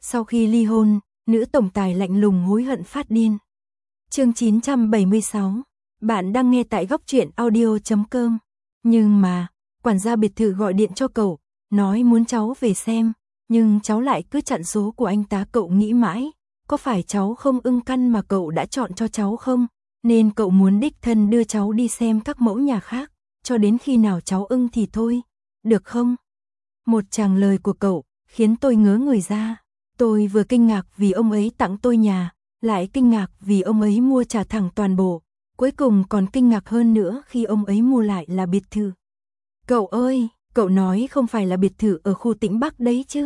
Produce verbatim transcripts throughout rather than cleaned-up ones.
Sau khi ly hôn, nữ tổng tài lạnh lùng hối hận phát điên. Chương chín trăm bảy mươi sáu. Bạn đang nghe tại góc truyện audio chấm com. Nhưng mà, quản gia biệt thự gọi điện cho cậu, nói muốn cháu về xem, nhưng cháu lại cứ chặn số của anh tá. Cậu nghĩ mãi, có phải cháu không ưng căn mà cậu đã chọn cho cháu không? Nên cậu muốn đích thân đưa cháu đi xem các mẫu nhà khác, cho đến khi nào cháu ưng thì thôi, được không? Một tràng lời của cậu khiến tôi ngớ người ra. Tôi vừa kinh ngạc vì ông ấy tặng tôi nhà, lại kinh ngạc vì ông ấy mua trả thẳng toàn bộ, cuối cùng còn kinh ngạc hơn nữa khi ông ấy mua lại là biệt thự. Cậu ơi, cậu nói không phải là biệt thự ở khu Tĩnh Bắc đấy chứ?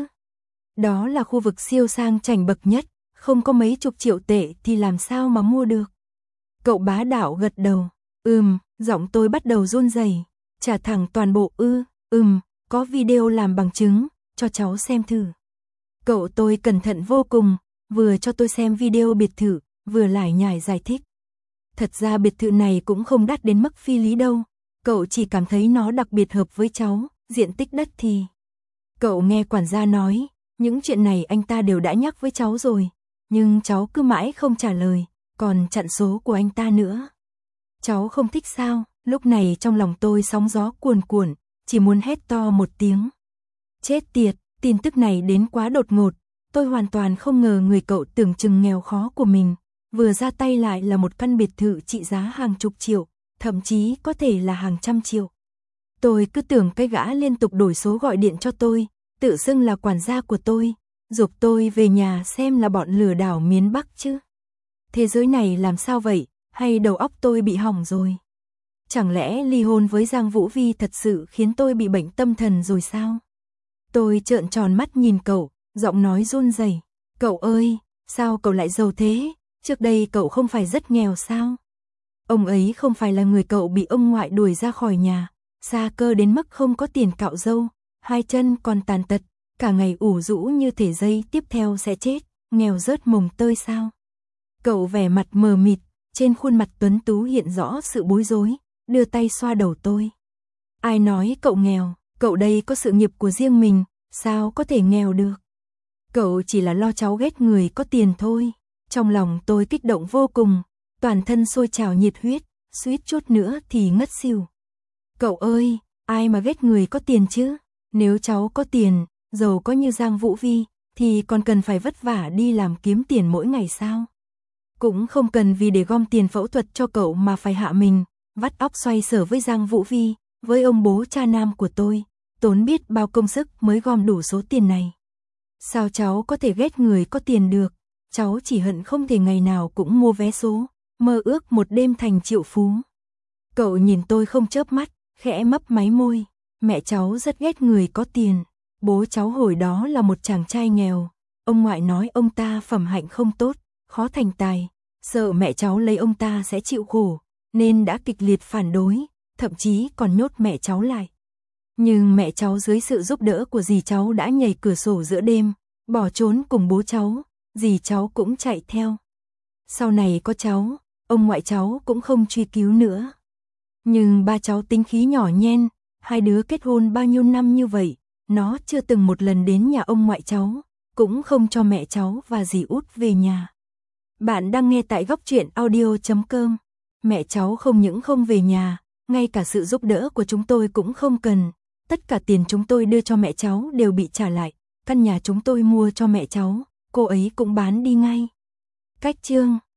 Đó là khu vực siêu sang chảnh bậc nhất, không có mấy chục triệu tệ thì làm sao mà mua được? Cậu bá đạo gật đầu. Ừm, giọng tôi bắt đầu run rẩy. Trả thẳng toàn bộ ư? Ừm, có video làm bằng chứng, cho cháu xem thử. Cậu tôi cẩn thận vô cùng, vừa cho tôi xem video biệt thự, vừa lải nhải giải thích. Thật ra biệt thự này cũng không đắt đến mức phi lý đâu, cậu chỉ cảm thấy nó đặc biệt hợp với cháu, diện tích đất thì... Cậu nghe quản gia nói, những chuyện này anh ta đều đã nhắc với cháu rồi, nhưng cháu cứ mãi không trả lời, còn chặn số của anh ta nữa. Cháu không thích sao? Lúc này trong lòng tôi sóng gió cuồn cuộn, chỉ muốn hét to một tiếng. Chết tiệt, tin tức này đến quá đột ngột, tôi hoàn toàn không ngờ người cậu tưởng chừng nghèo khó của mình, vừa ra tay lại là một căn biệt thự trị giá hàng chục triệu, thậm chí có thể là hàng trăm triệu. Tôi cứ tưởng cái gã liên tục đổi số gọi điện cho tôi, tự xưng là quản gia của tôi, giục tôi về nhà xem là bọn lừa đảo miền Bắc chứ. Thế giới này làm sao vậy, hay đầu óc tôi bị hỏng rồi? Chẳng lẽ ly hôn với Giang Vũ Vi thật sự khiến tôi bị bệnh tâm thần rồi sao? Tôi trợn tròn mắt nhìn cậu, giọng nói run rẩy. Cậu ơi, sao cậu lại giàu thế? Trước đây cậu không phải rất nghèo sao? Ông ấy không phải là người cậu bị ông ngoại đuổi ra khỏi nhà, xa cơ đến mức không có tiền cạo râu, hai chân còn tàn tật, cả ngày ủ rũ như thể giây tiếp theo sẽ chết, nghèo rớt mồng tơi sao? Cậu vẻ mặt mờ mịt, trên khuôn mặt tuấn tú hiện rõ sự bối rối, đưa tay xoa đầu tôi. Ai nói cậu nghèo, cậu đây có sự nghiệp của riêng mình, sao có thể nghèo được? Cậu chỉ là lo cháu ghét người có tiền thôi. Trong lòng tôi kích động vô cùng, toàn thân sôi trào nhiệt huyết, suýt chút nữa thì ngất xỉu. Cậu ơi, ai mà ghét người có tiền chứ? Nếu cháu có tiền, giàu có như Giang Vũ Vi, thì còn cần phải vất vả đi làm kiếm tiền mỗi ngày sao? Cũng không cần vì để gom tiền phẫu thuật cho cậu mà phải hạ mình, vắt óc xoay sở với Giang Vũ Vi, với ông bố cha nam của tôi, tốn biết bao công sức mới gom đủ số tiền này. Sao cháu có thể ghét người có tiền được? Cháu chỉ hận không thể ngày nào cũng mua vé số, mơ ước một đêm thành triệu phú. Cậu nhìn tôi không chớp mắt, khẽ mấp máy môi. Mẹ cháu rất ghét người có tiền. Bố cháu hồi đó là một chàng trai nghèo. Ông ngoại nói ông ta phẩm hạnh không tốt, khó thành tài. Sợ mẹ cháu lấy ông ta sẽ chịu khổ, nên đã kịch liệt phản đối, thậm chí còn nhốt mẹ cháu lại. Nhưng mẹ cháu dưới sự giúp đỡ của dì cháu đã nhảy cửa sổ giữa đêm, bỏ trốn cùng bố cháu, dì cháu cũng chạy theo. Sau này có cháu, ông ngoại cháu cũng không truy cứu nữa. Nhưng ba cháu tính khí nhỏ nhen, hai đứa kết hôn bao nhiêu năm như vậy, nó chưa từng một lần đến nhà ông ngoại cháu, cũng không cho mẹ cháu và dì út về nhà. Bạn đang nghe tại góc truyện audio chấm com. Mẹ cháu không những không về nhà, ngay cả sự giúp đỡ của chúng tôi cũng không cần. Tất cả tiền chúng tôi đưa cho mẹ cháu đều bị trả lại. Căn nhà chúng tôi mua cho mẹ cháu, cô ấy cũng bán đi ngay. Cách chương